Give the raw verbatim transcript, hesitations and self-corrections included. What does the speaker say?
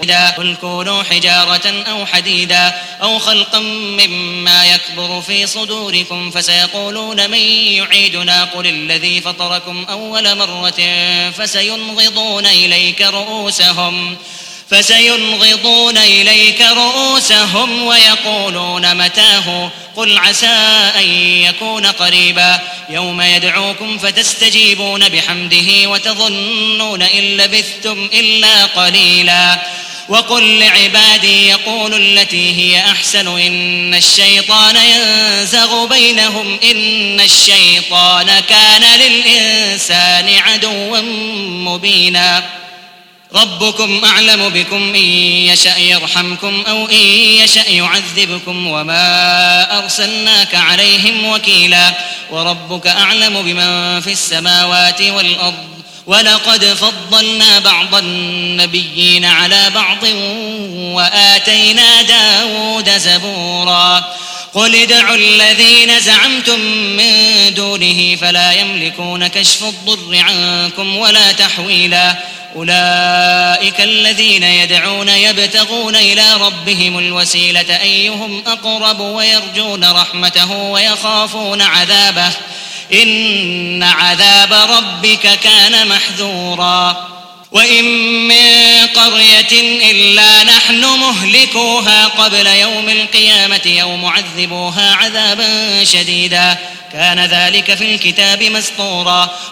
شديدا قل كونوا حجارة أو حديدا أو خلقا مما يكبر في صدوركم فسيقولون من يعيدنا قل الذي فطركم أول مرة فسينغضون إليك رؤوسهم فسينغضون إليك رؤوسهم ويقولون متاه قل عسى أن يكون قريبا يوم يدعوكم فتستجيبون بحمده وتظنون إن لبثتم إلا قليلا وقل لعبادي يقولوا التي هي أحسن إن الشيطان ينزغ بينهم إن الشيطان كان للإنسان عدوا مبينا ربكم أعلم بكم إن يشأ يرحمكم أو إن يشأ يعذبكم وما أرسلناك عليهم وكيلا وربك أعلم بمن في السماوات والأرض ولقد فضلنا بعض النبيين على بعض وآتينا داود زبورا قل ادعوا الذين زعمتم من دونه فلا يملكون كشف الضر عنكم ولا تحويلا أولئك الذين يدعون يبتغون إلى ربهم الوسيلة أيهم أقرب ويرجون رحمته ويخافون عذابه إن عذاب ربك كان محذورا وإن من قرية إلا نحن مهلكوها قبل يوم القيامة أو معذبوها عذابا شديدا كان ذلك في الكتاب مسطورا